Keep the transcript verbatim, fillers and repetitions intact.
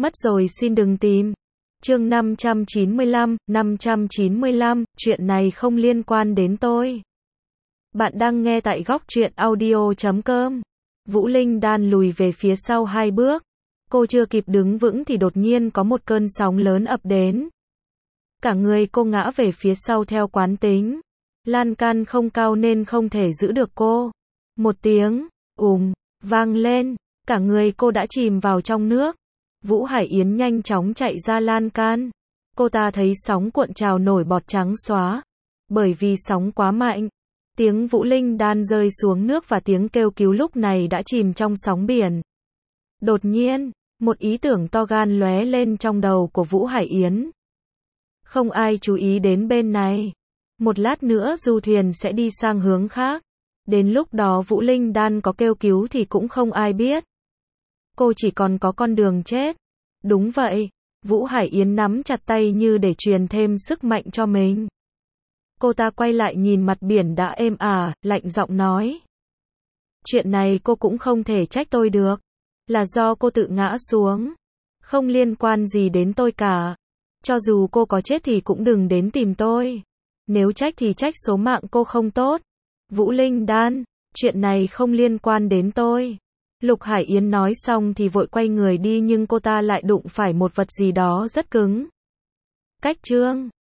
Mất rồi xin đừng tìm. Chương năm trăm chín mươi lăm, năm trăm chín mươi lăm, chuyện này không liên quan đến tôi. Bạn đang nghe tại góc truyện audio chấm com. Vũ Linh đan lùi về phía sau hai bước. Cô chưa kịp đứng vững thì đột nhiên có một cơn sóng lớn ập đến. Cả người cô ngã về phía sau theo quán tính. Lan can không cao nên không thể giữ được cô. Một tiếng, ùm, vang lên. Cả người cô đã chìm vào trong nước. Vũ Hải Yến nhanh chóng chạy ra lan can. Cô ta thấy sóng cuộn trào nổi bọt trắng xóa. Bởi vì sóng quá mạnh. Tiếng Vũ Linh đan rơi xuống nước và tiếng kêu cứu lúc này đã chìm trong sóng biển. Đột nhiên, một ý tưởng to gan lóe lên trong đầu của Vũ Hải Yến. Không ai chú ý đến bên này. Một lát nữa du thuyền sẽ đi sang hướng khác. Đến lúc đó Vũ Linh đan có kêu cứu thì cũng không ai biết. Cô chỉ còn có con đường chết. Đúng vậy. Vũ Hải Yến nắm chặt tay như để truyền thêm sức mạnh cho mình. Cô ta quay lại nhìn mặt biển đã êm ả, lạnh giọng nói. Chuyện này cô cũng không thể trách tôi được. Là do cô tự ngã xuống. Không liên quan gì đến tôi cả. Cho dù cô có chết thì cũng đừng đến tìm tôi. Nếu trách thì trách số mạng cô không tốt. Vũ Linh đan, chuyện này không liên quan đến tôi. Lục Hải Yến nói xong thì vội quay người đi nhưng cô ta lại đụng phải một vật gì đó rất cứng. Cách chương